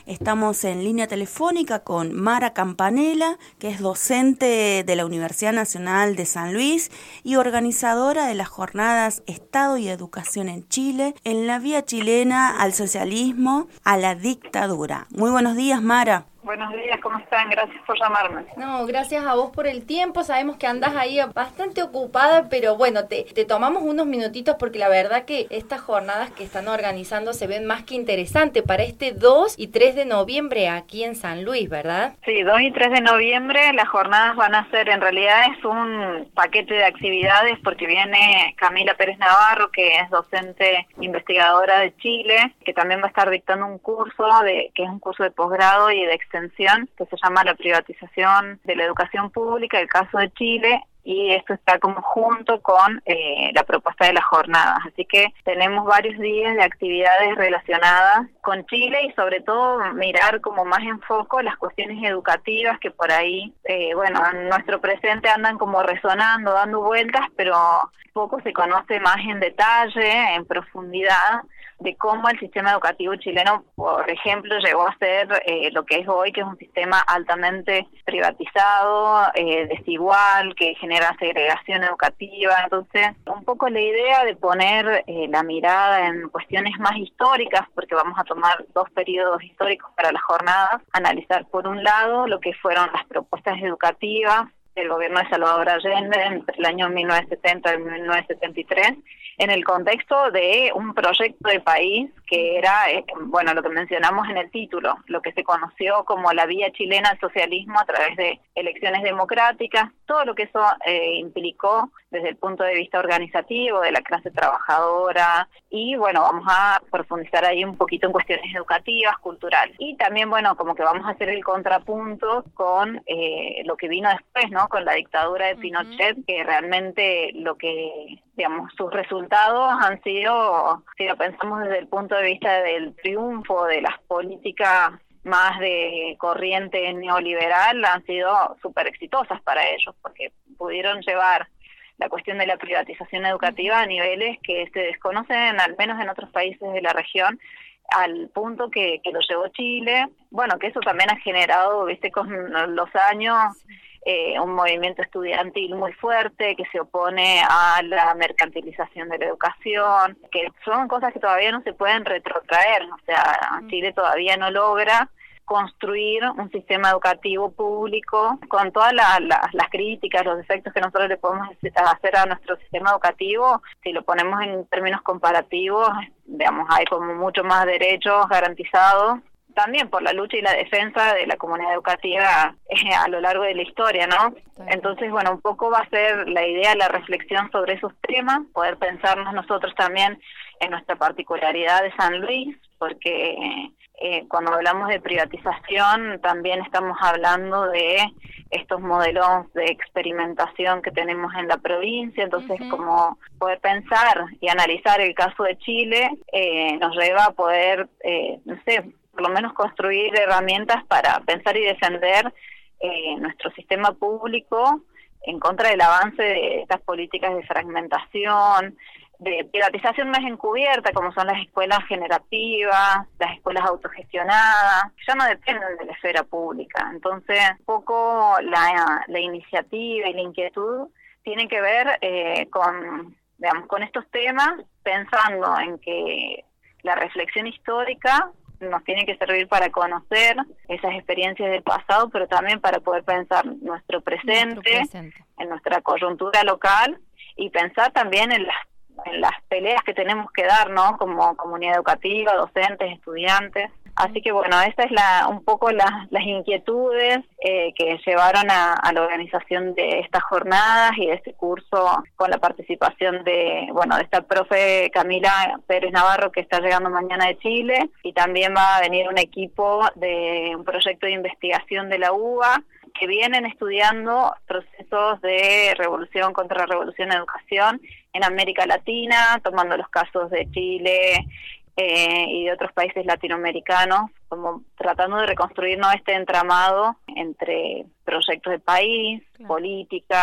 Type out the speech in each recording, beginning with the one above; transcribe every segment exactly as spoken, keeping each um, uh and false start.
Estamos en línea telefónica con Mara Campanella, que es docente de la Universidad Nacional de San Luis y organizadora de las jornadas Estado y Educación en Chile, en la vía chilena al socialismo, a la dictadura. Muy buenos días, Mara. Buenos días, ¿cómo están? Gracias por llamarme. No, gracias a vos por el tiempo. Sabemos que andás ahí bastante ocupada, pero bueno, te, te tomamos unos minutitos porque la verdad que estas jornadas que están organizando se ven más que interesantes para este dos y tres de noviembre aquí en San Luis, ¿verdad? Sí, dos y tres de noviembre las jornadas van a ser, en realidad es un paquete de actividades porque viene Camila Pérez Navarro, que es docente investigadora de Chile, que también va a estar dictando un curso, de que es un curso de posgrado y de extensión que se llama La privatización de la educación pública, el caso de Chile, y esto está como junto con eh, la propuesta de las jornadas. Así que tenemos varios días de actividades relacionadas con Chile y sobre todo mirar como más en foco las cuestiones educativas que por ahí, eh, bueno, en nuestro presente andan como resonando, dando vueltas, pero poco se conoce más en detalle, en profundidad, de cómo el sistema educativo chileno, por ejemplo, llegó a ser eh, lo que es hoy, que es un sistema altamente privatizado, eh, desigual, que genera segregación educativa. Entonces, un poco la idea de poner eh, la mirada en cuestiones más históricas, porque vamos a tomar dos periodos históricos para las jornadas, analizar por un lado lo que fueron las propuestas educativas del gobierno de Salvador Allende entre el año mil novecientos setenta y mil novecientos setenta y tres, en el contexto de un proyecto de país que era, eh, bueno, lo que mencionamos en el título, lo que se conoció como la vía chilena al socialismo a través de elecciones democráticas, todo lo que eso eh, implicó desde el punto de vista organizativo de la clase trabajadora, y bueno, vamos a profundizar ahí un poquito en cuestiones educativas, culturales, y también, bueno, como que vamos a hacer el contrapunto con eh, lo que vino después, ¿no? Con la dictadura de Pinochet, uh-huh. que realmente lo que, digamos, sus resultados han sido, si lo pensamos desde el punto de vista del triunfo de las políticas más de corriente neoliberal, han sido súper exitosas para ellos, porque pudieron llevar la cuestión de la privatización educativa a niveles que se desconocen, al menos en otros países de la región, al punto que, que lo llevó Chile. Bueno, que eso también ha generado, viste, con los años, eh, un movimiento estudiantil muy fuerte que se opone a la mercantilización de la educación, que son cosas que todavía no se pueden retrotraer. O sea, Chile todavía no logra construir un sistema educativo público con todas la, la, las críticas, los defectos que nosotros le podemos hacer a nuestro sistema educativo. Si lo ponemos en términos comparativos, digamos, hay como mucho más derechos garantizados, también por la lucha y la defensa de la comunidad educativa eh, a lo largo de la historia, ¿no? Entonces, bueno, un poco va a ser la idea, la reflexión sobre esos temas, poder pensarnos nosotros también en nuestra particularidad de San Luis, porque eh, cuando hablamos de privatización también estamos hablando de estos modelos de experimentación que tenemos en la provincia. Entonces, uh-huh. como poder pensar y analizar el caso de Chile eh, nos lleva a poder, eh, no sé, por lo menos construir herramientas para pensar y defender eh, nuestro sistema público en contra del avance de estas políticas de fragmentación, de privatización más encubierta, como son las escuelas generativas, las escuelas autogestionadas, que ya no dependen de la esfera pública. Entonces, un poco la, la iniciativa y la inquietud tienen que ver eh, con, digamos, con estos temas, pensando en que la reflexión histórica nos tiene que servir para conocer esas experiencias del pasado, pero también para poder pensar nuestro presente, nuestro presente. En nuestra coyuntura local, y pensar también en las en las peleas que tenemos que dar, ¿no? Como comunidad educativa, docentes, estudiantes. Así que bueno, esa es la un poco la, las inquietudes eh, que llevaron a, a la organización de estas jornadas y de este curso, con la participación de, bueno, de esta profe Camila Pérez Navarro, que está llegando mañana de Chile, y también va a venir un equipo de un proyecto de investigación de la U B A, que vienen estudiando procesos de revolución contra revolución en educación en América Latina, tomando los casos de Chile eh, y de otros países latinoamericanos, como tratando de reconstruir, ¿no?, este entramado entre proyectos de país, claro, políticas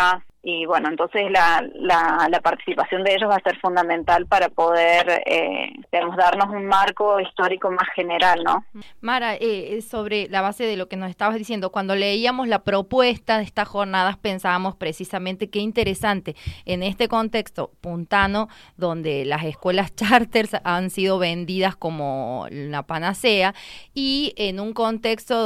y bueno, entonces la, la, la participación de ellos va a ser fundamental para poder, eh, digamos, darnos un marco histórico más general, ¿no? Mara, eh, sobre la base de lo que nos estabas diciendo, cuando leíamos la propuesta de estas jornadas pensábamos precisamente qué interesante en este contexto puntano, donde las escuelas charters han sido vendidas como la panacea, y en un contexto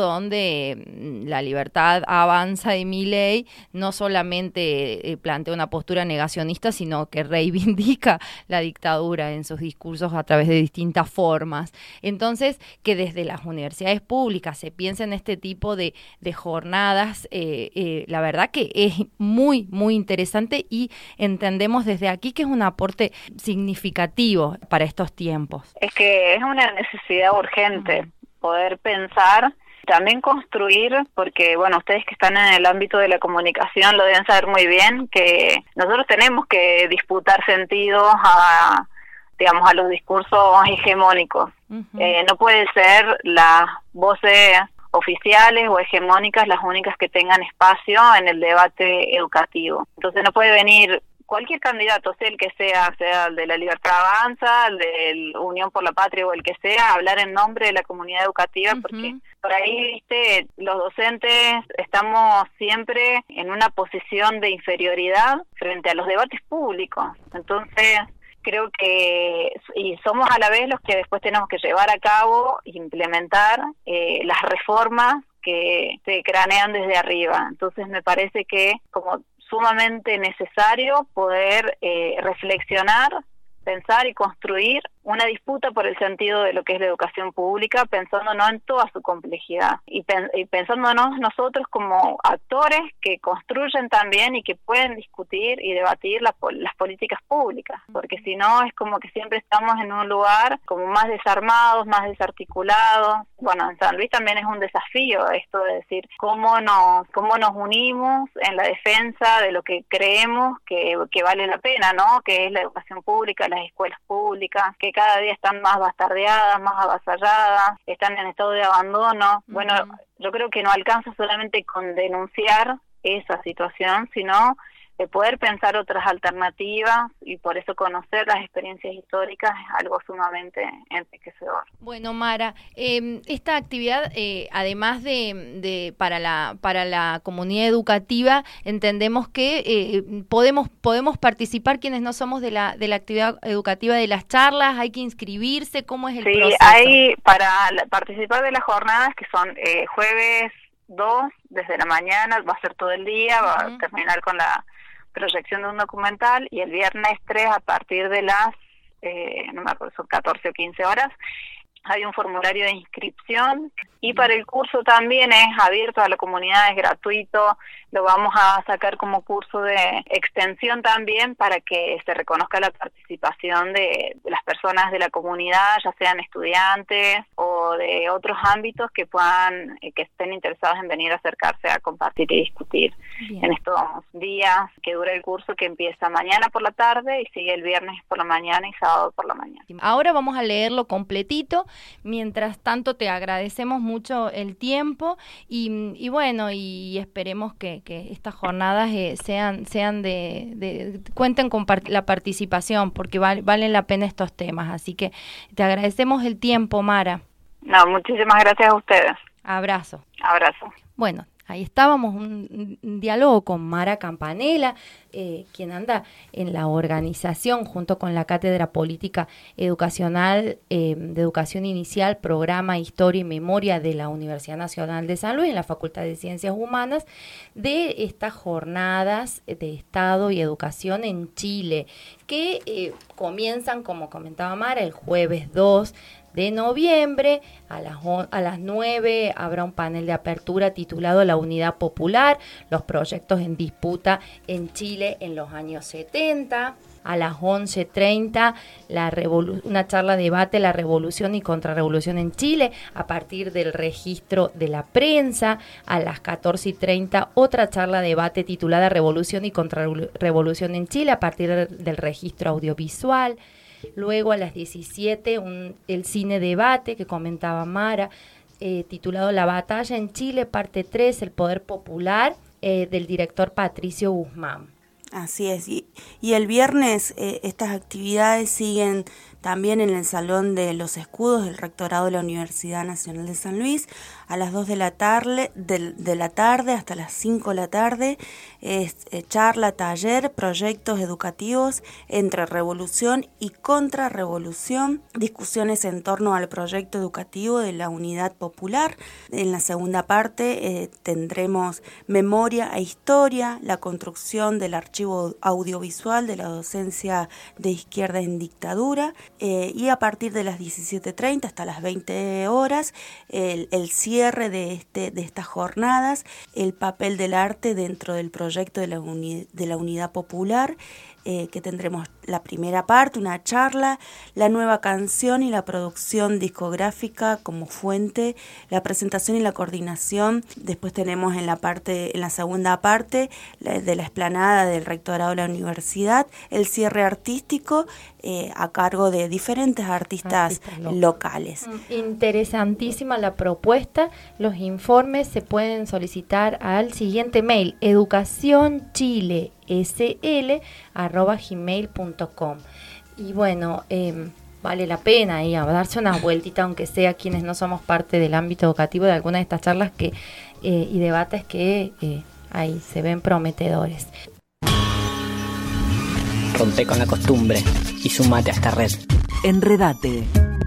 donde la libertad avanza de Milei no solamente eh, plantea una postura negacionista, sino que reivindica la dictadura en sus discursos a través de distintas formas. Entonces, que desde las universidades públicas se piense en este tipo de, de jornadas, eh, eh, la verdad que es muy, muy interesante, y entendemos desde aquí que es un aporte significativo para estos tiempos. Es que es una necesidad urgente uh-huh. poder pensar, también construir, porque bueno, ustedes que están en el ámbito de la comunicación lo deben saber muy bien, que nosotros tenemos que disputar sentidos a, digamos, a los discursos hegemónicos. Uh-huh. Eh, no puede ser las voces oficiales o hegemónicas las únicas que tengan espacio en el debate educativo. Entonces no puede venir cualquier candidato, sea el que sea, sea el de la Libertad Avanza, el de Unión por la Patria o el que sea, hablar en nombre de la comunidad educativa, uh-huh. porque por ahí, viste, los docentes estamos siempre en una posición de inferioridad frente a los debates públicos. Entonces, creo que, y somos a la vez los que después tenemos que llevar a cabo e implementar eh, las reformas que se cranean desde arriba. Entonces, me parece que como sumamente necesario poder eh, reflexionar, pensar y construir una disputa por el sentido de lo que es la educación pública, pensándonos en toda su complejidad y, pen- y pensándonos nosotros como actores que construyen también y que pueden discutir y debatir la, las políticas públicas, porque si no es como que siempre estamos en un lugar como más desarmados, más desarticulados. Bueno, en San Luis también es un desafío esto de decir cómo nos cómo nos unimos en la defensa de lo que creemos que, que vale la pena, ¿no? Que es la educación pública, las escuelas públicas, que cada día están más bastardeadas, más avasalladas, están en estado de abandono. Uh-huh. Bueno, yo creo que no alcanza solamente con denunciar esa situación, sino de poder pensar otras alternativas, y por eso conocer las experiencias históricas es algo sumamente enriquecedor. Bueno, Mara, eh, esta actividad, eh, además de, de para la para la comunidad educativa, entendemos que eh, podemos podemos participar quienes no somos de la de la actividad educativa de las charlas. Hay que inscribirse. ¿Cómo es el sí, proceso? Sí, hay para la, participar de las jornadas que son eh, jueves dos desde la mañana, va a ser todo el día, uh-huh. va a terminar con la proyección de un documental, y el viernes tres a partir de las, eh, no me acuerdo, son catorce o quince horas, hay un formulario de inscripción, y para el curso también es abierto a la comunidad, es gratuito, lo vamos a sacar como curso de extensión también para que se reconozca la participación de, de las personas de la comunidad, ya sean estudiantes o de otros ámbitos que puedan, eh, que estén interesados en venir a acercarse a compartir y discutir. Bien. En estos días que dura el curso, que empieza mañana por la tarde y sigue el viernes por la mañana y sábado por la mañana. Ahora vamos a leerlo completito. Mientras tanto, te agradecemos mucho el tiempo y, y bueno, y esperemos que, que estas jornadas eh, sean sean de, de cuenten con part- la participación, porque val, valen la pena estos temas. Así que te agradecemos el tiempo, Mara. No, muchísimas gracias a ustedes. Abrazo. Abrazo. Bueno, ahí estábamos, un, un diálogo con Mara Campanella, eh, quien anda en la organización junto con la Cátedra Política Educacional eh, de Educación Inicial, Programa Historia y Memoria de la Universidad Nacional de San Luis, en la Facultad de Ciencias Humanas, de estas jornadas de Estado y Educación en Chile, que eh, comienzan, como comentaba Mara, el jueves dos de noviembre, a las, a las nueve habrá un panel de apertura titulado La Unidad Popular, los proyectos en disputa en Chile en los años setenta. A las once treinta, la revolu- una charla debate La Revolución y Contrarrevolución en Chile, a partir del registro de la prensa. A las catorce treinta, otra charla debate titulada Revolución y Contrarrevolución en Chile, a partir del registro audiovisual. Luego a las diecisiete, un, el cine debate que comentaba Mara, eh, titulado La Batalla en Chile, parte tres, El Poder Popular, eh, del director Patricio Guzmán. Así es, y, y el viernes eh, estas actividades siguen también en el Salón de los Escudos del Rectorado de la Universidad Nacional de San Luis, a las dos de la tarde, de, de la tarde hasta las cinco de la tarde, es eh, charla, taller, proyectos educativos entre revolución y contrarrevolución, discusiones en torno al proyecto educativo de la Unidad Popular. En la segunda parte eh, tendremos memoria e historia, la construcción del archivo audiovisual de la docencia de izquierda en dictadura, eh, y a partir de las diecisiete treinta hasta las veinte horas, el, el cierre de, este, de estas jornadas, el papel del arte dentro del proyecto de la, uni, de la Unidad Popular, eh, que tendremos la primera parte, una charla, la nueva canción y la producción discográfica como fuente, la presentación y la coordinación. Después tenemos en la parte, en la segunda parte la, de la explanada del Rectorado de la Universidad, el cierre artístico eh, a cargo de diferentes artistas, artistas locales. Interesantísima la propuesta. Los informes se pueden solicitar al siguiente mail: educacionchilesl arroba gmail punto com. Y bueno, eh, vale la pena ir a darse una vueltita, aunque sea quienes no somos parte del ámbito educativo, de algunas de estas charlas que eh, y debates que eh, ahí se ven prometedores. Rompe con la costumbre y sumate a esta red. Enredate.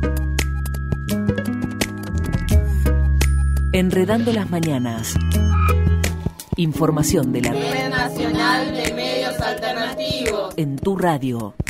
Enredando las mañanas. Información de la Red Nacional de Medios Alternativos. En tu radio.